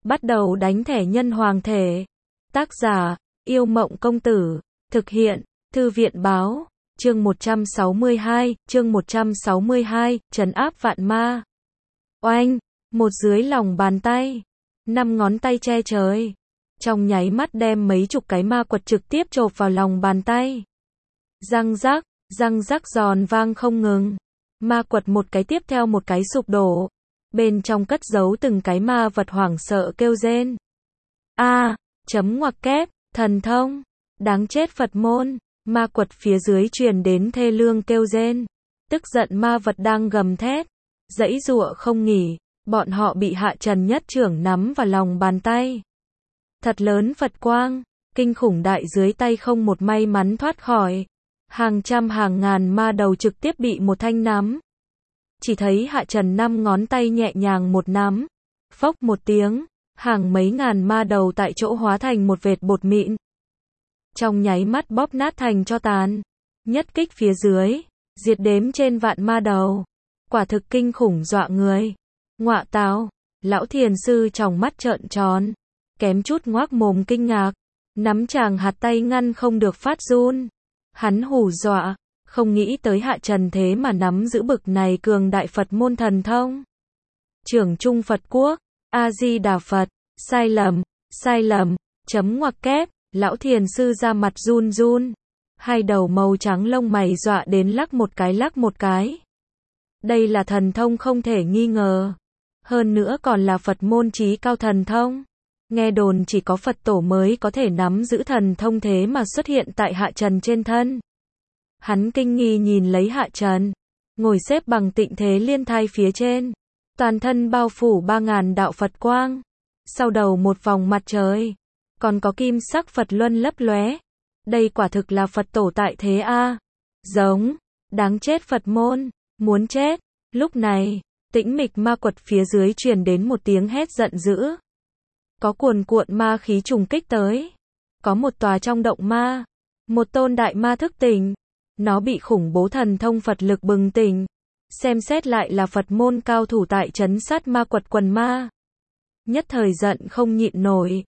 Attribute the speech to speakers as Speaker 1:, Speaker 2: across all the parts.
Speaker 1: Bắt đầu đánh thẻ nhân hoàng thể. Tác giả, Yêu Mộng Công Tử. Thực hiện, Thư viện Báo. Chương 162, trấn áp vạn ma. Oanh, một dưới lòng bàn tay, 5 ngón tay che trời. Trong nháy mắt đem mấy chục cái ma quật trực tiếp chộp vào lòng bàn tay. Răng rắc giòn vang không ngừng. Ma quật một cái tiếp theo một cái sụp đổ. Bên trong cất giấu từng cái ma vật hoảng sợ kêu rên. Chấm ngoặc kép, thần thông, đáng chết Phật môn. Ma quật phía dưới truyền đến thê lương kêu rên. Tức giận ma vật đang gầm thét, giãy giụa không nghỉ. Bọn họ bị Hạ Trần nhất trưởng nắm vào lòng bàn tay. Thật lớn Phật quang, kinh khủng đại dưới tay không một may mắn thoát khỏi. Hàng trăm hàng ngàn ma đầu trực tiếp bị một thanh nắm. Chỉ thấy Hạ Trần 5 ngón tay nhẹ nhàng một nắm. Phốc một tiếng, hàng mấy ngàn ma đầu tại chỗ hóa thành một vệt bột mịn. Trong nháy mắt bóp nát thành tro tàn. Nhất kích phía dưới, diệt đếm trên vạn ma đầu. Quả thực kinh khủng dọa người. Ngọa tào, lão thiền sư tròng mắt trợn tròn, kém chút ngoác mồm kinh ngạc, nắm chàng hạt tay ngăn không được phát run. Hắn hù dọa, không nghĩ tới Hạ Trần thế mà nắm giữ bực này cường đại Phật môn thần thông. Trưởng Trung Phật Quốc, A-di-đà Phật, sai lầm, chấm ngoặc kép, lão thiền sư ra mặt run run, hai đầu màu trắng lông mày dọa đến lắc một cái. Đây là thần thông không thể nghi ngờ. Hơn nữa còn là Phật môn chí cao thần thông. Nghe đồn chỉ có Phật tổ mới có thể nắm giữ thần thông thế mà xuất hiện tại Hạ Trần trên thân. Hắn kinh nghi nhìn lấy Hạ Trần, ngồi xếp bằng tịnh thế liên thai phía trên. Toàn thân bao phủ 3000 đạo Phật quang. Sau đầu một vòng mặt trời. Còn có kim sắc Phật luân lấp lóe. Đây quả thực là Phật tổ tại thế a. Giống, đáng chết Phật môn, muốn chết. Lúc này, tĩnh mịch ma quật phía dưới truyền đến một tiếng hét giận dữ. Có cuồn cuộn ma khí trùng kích tới. Có một tòa trong động ma. Một tôn đại ma thức tỉnh. Nó bị khủng bố thần thông Phật lực bừng tỉnh. Xem xét lại là Phật môn cao thủ tại trấn sát ma quật quần ma. Nhất thời giận không nhịn nổi.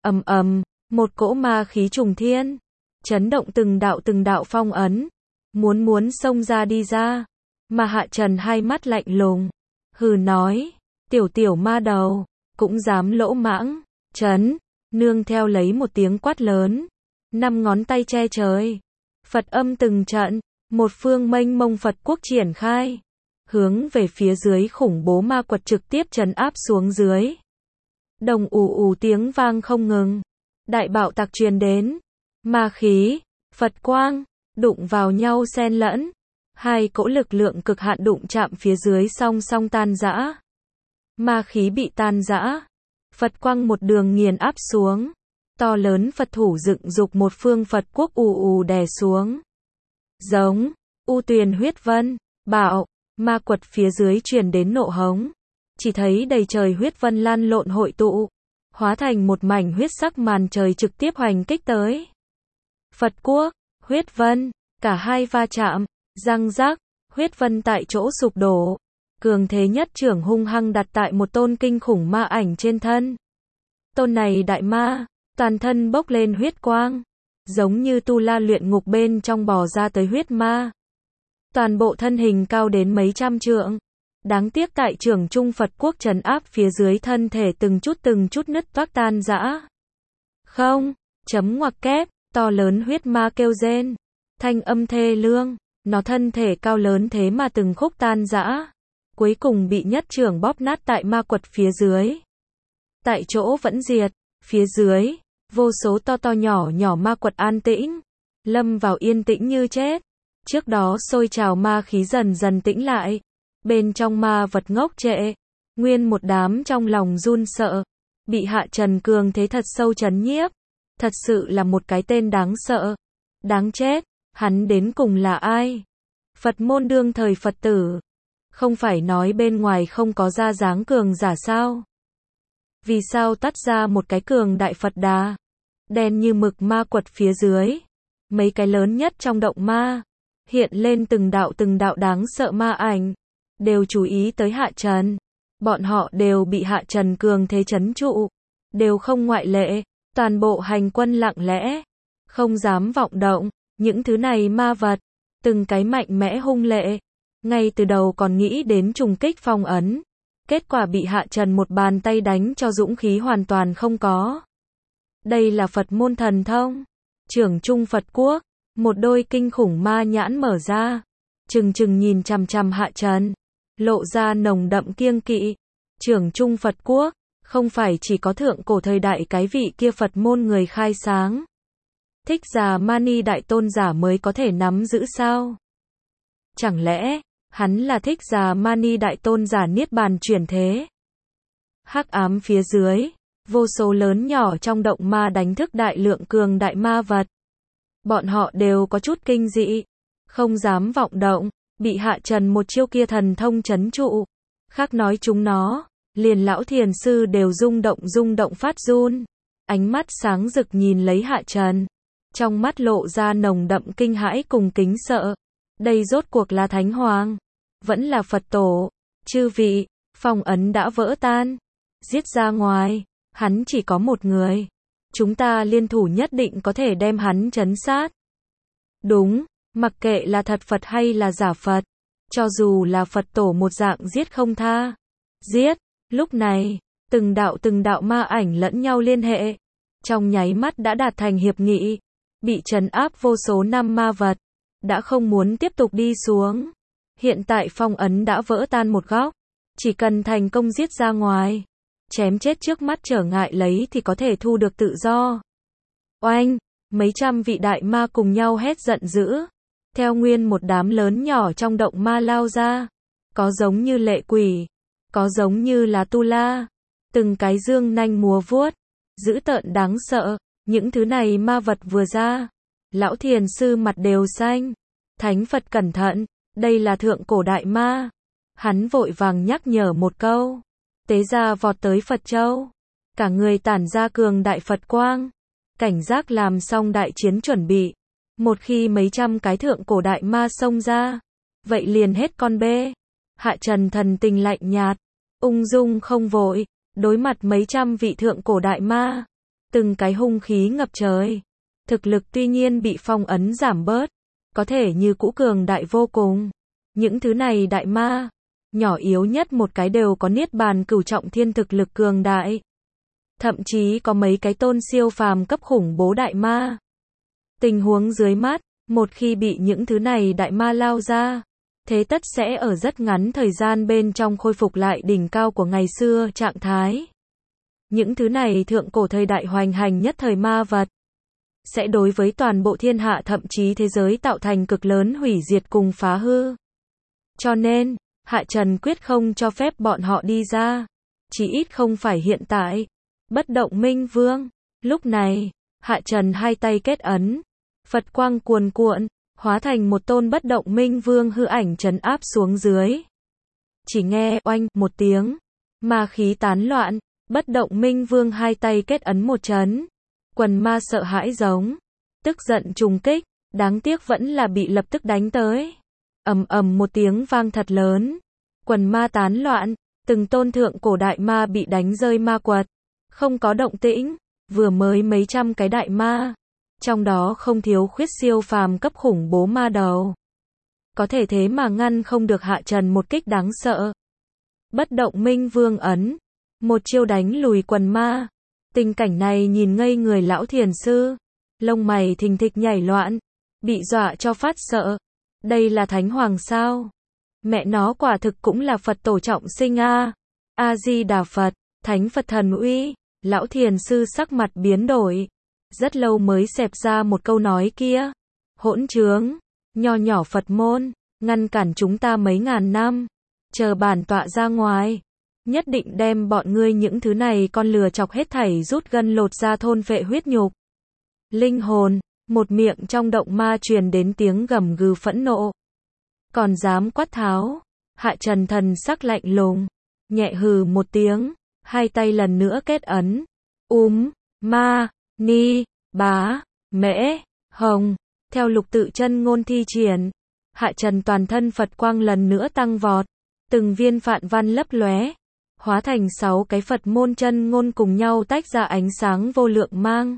Speaker 1: Một cỗ ma khí trùng thiên. Chấn động từng đạo phong ấn. Muốn xông ra đi ra. Mà Hạ Trần hai mắt lạnh lùng. Hừ nói. Tiểu ma đầu. Cũng dám lỗ mãng. Chấn. Nương theo lấy một tiếng quát lớn. 5 ngón tay che trời. Phật âm từng trận. Một phương mênh mông Phật quốc triển khai. Hướng về phía dưới khủng bố ma quật trực tiếp trấn áp xuống dưới. Đồng ù tiếng vang không ngừng. Đại bạo tạc truyền đến. Ma khí, Phật quang, đụng vào nhau xen lẫn. Hai cỗ lực lượng cực hạn đụng chạm phía dưới song song tan rã. Ma khí bị tan rã. Phật quang một đường nghiền áp xuống. To lớn Phật thủ dựng dục một phương Phật quốc ù đè xuống. Giống, u tuyền huyết vân, bạo, ma quật phía dưới truyền đến nộ hống. Chỉ thấy đầy trời huyết vân lan lộn hội tụ. Hóa thành một mảnh huyết sắc màn trời trực tiếp hoành kích tới. Phật quốc, huyết vân, cả hai va chạm, răng rắc, huyết vân tại chỗ sụp đổ. Cường thế nhất trưởng hung hăng đặt tại một tôn kinh khủng ma ảnh trên thân. Tôn này đại ma, toàn thân bốc lên huyết quang, giống như tu la luyện ngục bên trong bò ra tới huyết ma. Toàn bộ thân hình cao đến mấy trăm trượng. Đáng tiếc tại trưởng Trung Phật Quốc trấn áp phía dưới thân thể từng chút nứt toác tan rã. Không, chấm ngoặc kép, to lớn huyết ma kêu rên. Thanh âm thê lương, nó thân thể cao lớn thế mà từng khúc tan rã. Cuối cùng bị nhất trưởng bóp nát tại ma quật phía dưới. Tại chỗ vẫn diệt, phía dưới, vô số to nhỏ ma quật an tĩnh. Lâm vào yên tĩnh như chết. Trước đó sôi trào ma khí dần dần tĩnh lại. Bên trong ma vật ngốc trệ, nguyên một đám trong lòng run sợ, bị Hạ Trần cường thế thật sâu trấn nhiếp, thật sự là một cái tên đáng sợ, đáng chết, hắn đến cùng là ai? Phật môn đương thời Phật tử, không phải nói bên ngoài không có ra dáng cường giả sao? Vì sao tắt ra một cái cường đại Phật đà, đen như mực ma quật phía dưới, mấy cái lớn nhất trong động ma, hiện lên từng đạo đáng sợ ma ảnh. Đều chú ý tới Hạ Trần. Bọn họ đều bị Hạ Trần cường thế trấn trụ. đều không ngoại lệ, toàn bộ hành quân lặng lẽ, không dám vọng động, những thứ này ma vật, từng cái mạnh mẽ hung lệ, ngay từ đầu còn nghĩ đến trùng kích phong ấn, kết quả bị Hạ Trần một bàn tay đánh cho dũng khí hoàn toàn không có. Đây là Phật môn thần thông, trưởng trung Phật quốc, một đôi kinh khủng ma nhãn mở ra, trừng trừng nhìn chằm chằm Hạ Trần, lộ ra nồng đậm kiêng kỵ. Trưởng trung Phật quốc, không phải chỉ có thượng cổ thời đại cái vị kia Phật môn người khai sáng, Thích Già Mani Đại Tôn giả mới có thể nắm giữ sao? Chẳng lẽ, hắn là Thích Già Mani Đại Tôn giả niết bàn chuyển thế? Hắc ám phía dưới, vô số lớn nhỏ trong động ma đánh thức đại lượng cường đại ma vật. Bọn họ đều có chút kinh dị, không dám vọng động, bị Hạ Trần một chiêu kia thần thông trấn trụ. Khác nói chúng nó, liền lão thiền sư đều rung động phát run, ánh mắt sáng rực nhìn lấy Hạ Trần, trong mắt lộ ra nồng đậm kinh hãi cùng kính sợ. Đây rốt cuộc là Thánh Hoàng, vẫn là Phật tổ? Chư vị, phong ấn đã vỡ tan, giết ra ngoài, hắn chỉ có một người, chúng ta liên thủ nhất định có thể đem hắn trấn sát. Đúng, mặc kệ là thật Phật hay là giả Phật, cho dù là Phật tổ một dạng giết không tha. Giết, lúc này, từng đạo ma ảnh lẫn nhau liên hệ, trong nháy mắt đã đạt thành hiệp nghị, bị trấn áp vô số năm ma vật, đã không muốn tiếp tục đi xuống. Hiện tại phong ấn đã vỡ tan một góc, chỉ cần thành công giết ra ngoài, chém chết trước mắt trở ngại lấy thì có thể thu được tự do. Oanh, mấy trăm vị đại ma cùng nhau hét giận dữ, theo nguyên một đám lớn nhỏ trong động ma lao ra, có giống như lệ quỷ, có giống như là tu la, từng cái dương nanh múa vuốt, dữ tợn đáng sợ. Những thứ này ma vật vừa ra, lão thiền sư mặt đều xanh. Thánh Phật cẩn thận, đây là thượng cổ đại ma. Hắn vội vàng nhắc nhở một câu, tế ra vọt tới Phật Châu, cả người tản ra cường đại Phật quang, cảnh giác làm xong đại chiến chuẩn bị. Một khi mấy trăm cái thượng cổ đại ma xông ra, vậy liền hết con bê. Hạ Trần thần tình lạnh nhạt, ung dung không vội, đối mặt mấy trăm vị thượng cổ đại ma, từng cái hung khí ngập trời. Thực lực tuy nhiên bị phong ấn giảm bớt, có thể như cũ cường đại vô cùng. Những thứ này đại ma, nhỏ yếu nhất một cái đều có niết bàn cửu trọng thiên thực lực cường đại. Thậm chí có mấy cái tôn siêu phàm cấp khủng bố đại ma. Tình huống dưới mắt, một khi bị những thứ này đại ma lao ra, thế tất sẽ ở rất ngắn thời gian bên trong khôi phục lại đỉnh cao của ngày xưa trạng thái. Những thứ này thượng cổ thời đại hoành hành nhất thời ma vật, sẽ đối với toàn bộ thiên hạ thậm chí thế giới tạo thành cực lớn hủy diệt cùng phá hư. Cho nên, Hạ Trần quyết không cho phép bọn họ đi ra, chỉ ít không phải hiện tại. Bất động minh vương, lúc này, Hạ Trần hai tay kết ấn, Phật quang cuồn cuộn, hóa thành một tôn bất động minh vương hư ảnh trấn áp xuống dưới. Chỉ nghe oanh một tiếng, ma khí tán loạn, bất động minh vương hai tay kết ấn một chấn. Quần ma sợ hãi giống, tức giận trùng kích, đáng tiếc vẫn là bị lập tức đánh tới. Ầm ầm một tiếng vang thật lớn, quần ma tán loạn, từng tôn thượng cổ đại ma bị đánh rơi ma quật, không có động tĩnh, vừa mới mấy trăm cái đại ma, trong đó không thiếu khuyết siêu phàm cấp khủng bố ma đầu. Có thể thế mà ngăn không được Hạ Trần một kích đáng sợ. Bất động minh vương ấn, một chiêu đánh lùi quần ma. Tình cảnh này nhìn ngây người lão thiền sư, lông mày thình thịch nhảy loạn, bị dọa cho phát sợ. Đây là Thánh Hoàng sao? Mẹ nó quả thực cũng là Phật tổ trọng sinh a. A Di Đà Phật, Thánh Phật thần uy. Lão thiền sư sắc mặt biến đổi, rất lâu mới xẹp ra một câu nói kia. Hỗn trướng, nho nhỏ Phật môn, ngăn cản chúng ta mấy ngàn năm, chờ bản tọa ra ngoài, nhất định đem bọn ngươi những thứ này con lừa chọc hết thảy rút gân lột da thôn phệ huyết nhục. Linh hồn, một miệng trong động ma truyền đến tiếng gầm gừ phẫn nộ. Còn dám quát tháo? Hạ Trần thần sắc lạnh lùng, nhẹ hừ một tiếng, hai tay lần nữa kết ấn. Ma, Ni, Bá, Mễ, Hồng, theo lục tự chân ngôn thi triển, Hạ Trần toàn thân Phật quang lần nữa tăng vọt, từng viên phạn văn lấp lóe, hóa thành 6 cái Phật môn chân ngôn cùng nhau tách ra ánh sáng vô lượng mang.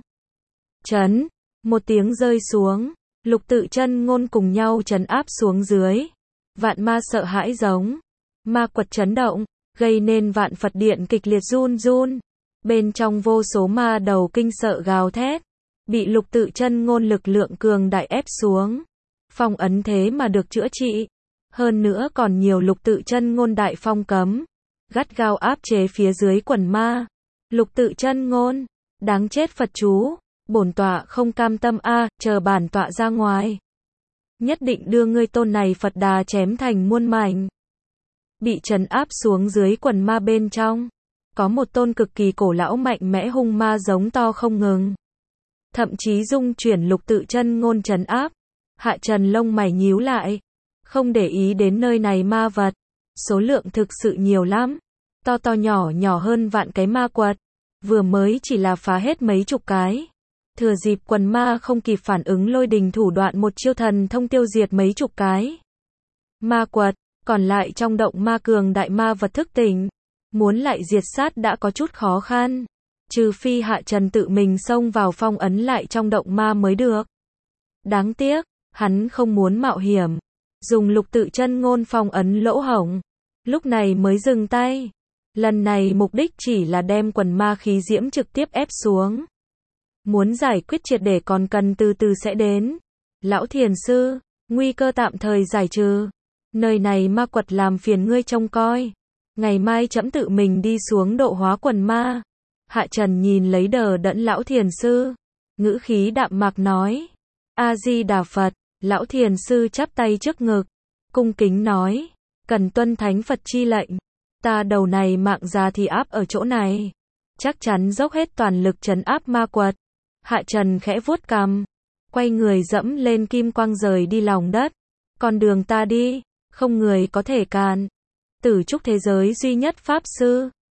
Speaker 1: Chấn, một tiếng rơi xuống, lục tự chân ngôn cùng nhau trấn áp xuống dưới. Vạn ma sợ hãi giống, ma quật chấn động, gây nên vạn Phật điện kịch liệt run run. Bên trong vô số ma đầu kinh sợ gào thét, bị lục tự chân ngôn lực lượng cường đại ép xuống. Phong ấn thế mà được chữa trị. Hơn nữa còn nhiều lục tự chân ngôn đại phong cấm, gắt gao áp chế phía dưới quần ma. Lục tự chân ngôn, đáng chết Phật chú, bổn tọa không cam tâm chờ bản tọa ra ngoài. Nhất định đưa ngươi tôn này Phật Đà chém thành muôn mảnh. Bị trấn áp xuống dưới quần ma bên trong, có một tôn cực kỳ cổ lão mạnh mẽ hung ma giống to không ngừng. Thậm chí dung chuyển lục tự chân ngôn trấn áp. Hạ Trần lông mày nhíu lại, không để ý đến nơi này ma vật. Số lượng thực sự nhiều lắm, to to nhỏ nhỏ hơn vạn cái ma quật. Vừa mới chỉ là phá hết mấy chục cái. Thừa dịp quần ma không kịp phản ứng lôi đình thủ đoạn một chiêu thần thông tiêu diệt mấy chục cái ma quật, còn lại trong động ma cường đại ma vật thức tỉnh. Muốn lại diệt sát đã có chút khó khăn. Trừ phi Hạ Trần tự mình xông vào phong ấn lại trong động ma mới được. Đáng tiếc, hắn không muốn mạo hiểm. Dùng lục tự chân ngôn phong ấn lỗ hổng. Lúc này mới dừng tay. Lần này mục đích chỉ là đem quần ma khí diễm trực tiếp ép xuống. Muốn giải quyết triệt để còn cần từ từ sẽ đến. Lão thiền sư, nguy cơ tạm thời giải trừ. Nơi này ma quật làm phiền ngươi trông coi. Ngày mai trẫm tự mình đi xuống độ hóa quần ma. Hạ Trần nhìn lấy đờ đẫn lão thiền sư. Ngữ khí đạm mạc nói. A-di-đà Phật. Lão thiền sư chắp tay trước ngực. Cung kính nói. Cần tuân thánh Phật chi lệnh. Ta đầu này mạng già thì áp ở chỗ này. Chắc chắn dốc hết toàn lực trấn áp ma quật. Hạ Trần khẽ vuốt cằm. Quay người dẫm lên kim quang rời đi lòng đất. Con đường ta đi, không người có thể cản. Tử trúc thế giới duy nhất Pháp Sư.